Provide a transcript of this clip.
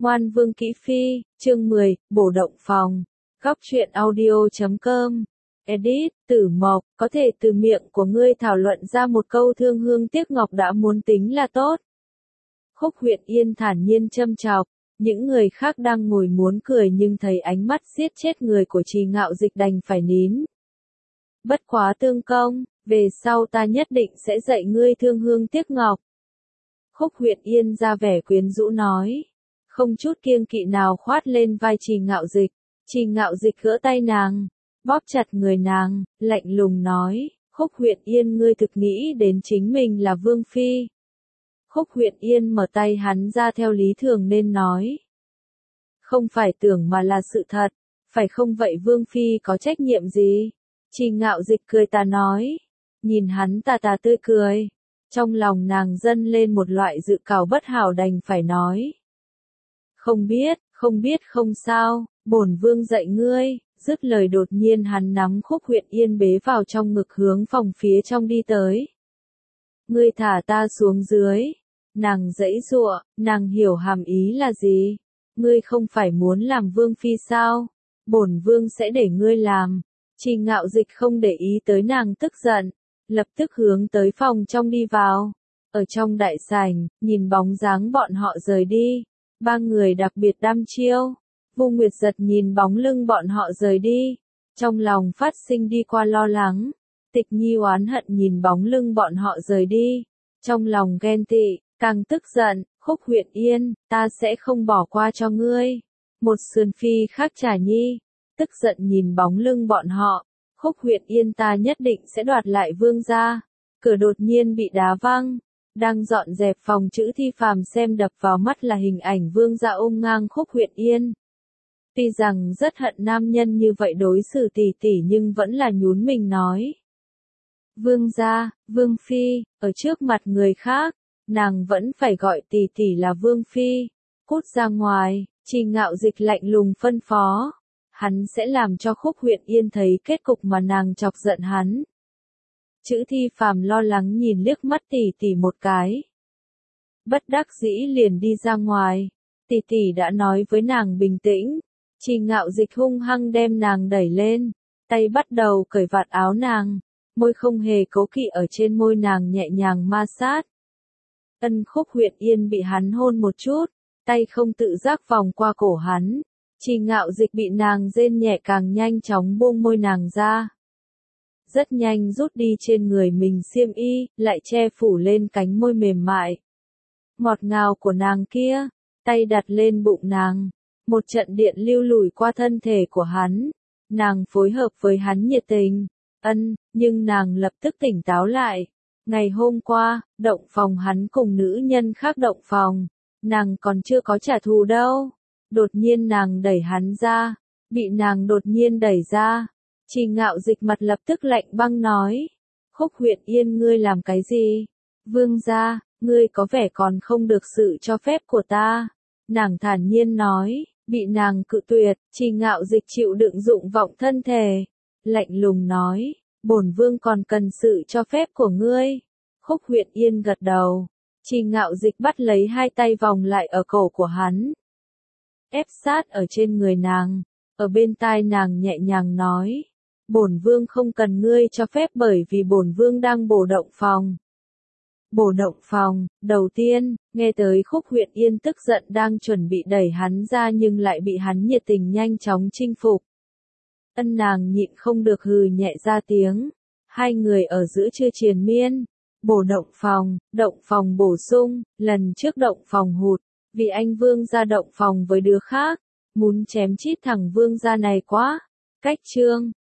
Ngoan Vương Kỹ Phi, chương 10, bổ động phòng. Góc truyện audio.com. Edit, Tử Mộc, có thể từ miệng của ngươi thảo luận ra một câu thương hương tiếc ngọc đã muốn tính là tốt. Khúc Huyện Yên thản nhiên châm chọc, những người khác đang ngồi muốn cười nhưng thấy ánh mắt giết chết người của Trì Ngạo Dịch đành phải nín. Bất quá tương công, về sau ta nhất định sẽ dạy ngươi thương hương tiếc ngọc. Khúc Huyện Yên ra vẻ quyến rũ nói, không chút kiêng kỵ nào khoát lên vai Trì Ngạo Dịch. Trì Ngạo Dịch gỡ tay nàng, bóp chặt người nàng, lạnh lùng nói, Khúc Huyện Yên ngươi thực nghĩ đến chính mình là Vương Phi. Khúc Huyện Yên mở tay hắn ra theo lý thường nên nói. Không phải tưởng mà là sự thật, phải không vậy Vương Phi có trách nhiệm gì? Trì Ngạo Dịch cười tà nói, nhìn hắn tà tà tươi cười. Trong lòng nàng dâng lên một loại dự cảm bất hảo đành phải nói. Không biết không sao, bổn vương dạy ngươi, dứt lời đột nhiên hắn nắm Khúc Huyện Yên bế vào trong ngực hướng phòng phía trong đi tới. Ngươi thả ta xuống dưới, nàng giãy giụa, nàng hiểu hàm ý là gì? Ngươi không phải muốn làm vương phi sao? Bổn vương sẽ để ngươi làm. Trì Ngạo Dịch không để ý tới nàng tức giận, lập tức hướng tới phòng trong đi vào. Ở trong đại sảnh, nhìn bóng dáng bọn họ rời đi. Ba người đặc biệt đăm chiêu. Vu Nguyệt Giật nhìn bóng lưng bọn họ rời đi. Trong lòng phát sinh đi qua lo lắng. Tịch Nhi oán hận nhìn bóng lưng bọn họ rời đi. Trong lòng ghen tị, càng tức giận, Khúc Huyện Yên, ta sẽ không bỏ qua cho ngươi. Một sườn phi khác Trà Nhi. Tức giận nhìn bóng lưng bọn họ. Khúc Huyện Yên ta nhất định sẽ đoạt lại vương gia. Cửa đột nhiên bị đá văng. Đang dọn dẹp phòng chữ Thi Phàm xem đập vào mắt là hình ảnh vương gia ôm ngang Khúc Huyện Yên. Tuy rằng rất hận nam nhân như vậy đối xử tỉ tỉ nhưng vẫn là nhún mình nói. Vương gia, Vương Phi, ở trước mặt người khác, nàng vẫn phải gọi tỉ tỉ là Vương Phi. Cút ra ngoài, Trì Ngạo Dịch lạnh lùng phân phó. Hắn sẽ làm cho Khúc Huyện Yên thấy kết cục mà nàng chọc giận hắn. Chữ Thi Phàm lo lắng nhìn liếc mắt tỷ tỷ một cái. Bất đắc dĩ liền đi ra ngoài. Tỷ tỷ đã nói với nàng bình tĩnh. Trì Ngạo Dịch hung hăng đem nàng đẩy lên. Tay bắt đầu cởi vạt áo nàng. Môi không hề cố kỵ ở trên môi nàng nhẹ nhàng ma sát. Khúc Huyện Yên bị hắn hôn một chút. Tay không tự giác vòng qua cổ hắn. Trì Ngạo Dịch bị nàng rên nhẹ càng nhanh chóng buông môi nàng ra. Rất nhanh rút đi trên người mình xiêm y, lại che phủ lên cánh môi mềm mại. Ngọt ngào của nàng kia, tay đặt lên bụng nàng. Một trận điện lưu lùi qua thân thể của hắn. Nàng phối hợp với hắn nhiệt tình. Nhưng nàng lập tức tỉnh táo lại. Ngày hôm qua, động phòng hắn cùng nữ nhân khác động phòng. Nàng còn chưa có trả thù đâu. Đột nhiên nàng đẩy hắn ra. Bị nàng đột nhiên đẩy ra. Trì Ngạo Dịch mặt lập tức lạnh băng nói. Khúc Huyện Yên ngươi làm cái gì? Vương gia, ngươi có vẻ còn không được sự cho phép của ta. Nàng thản nhiên nói, bị nàng cự tuyệt, Trì Ngạo Dịch chịu đựng dụng vọng thân thể. Lạnh lùng nói, bổn vương còn cần sự cho phép của ngươi. Khúc Huyện Yên gật đầu. Trì Ngạo Dịch bắt lấy hai tay vòng lại ở cổ của hắn. Ép sát ở trên người nàng. Ở bên tai nàng nhẹ nhàng nói. Bổn vương không cần ngươi cho phép bởi vì bổn vương đang bổ động phòng. Bổ động phòng, đầu tiên, nghe tới Khúc Huyện Yên tức giận đang chuẩn bị đẩy hắn ra nhưng lại bị hắn nhiệt tình nhanh chóng chinh phục. Nàng nhịn không được hừ nhẹ ra tiếng. Hai người ở giữa chưa triền miên. Bổ động phòng bổ sung, lần trước động phòng hụt. Vì anh vương gia động phòng với đứa khác. Muốn chém chít thằng vương gia này quá. Cách chương.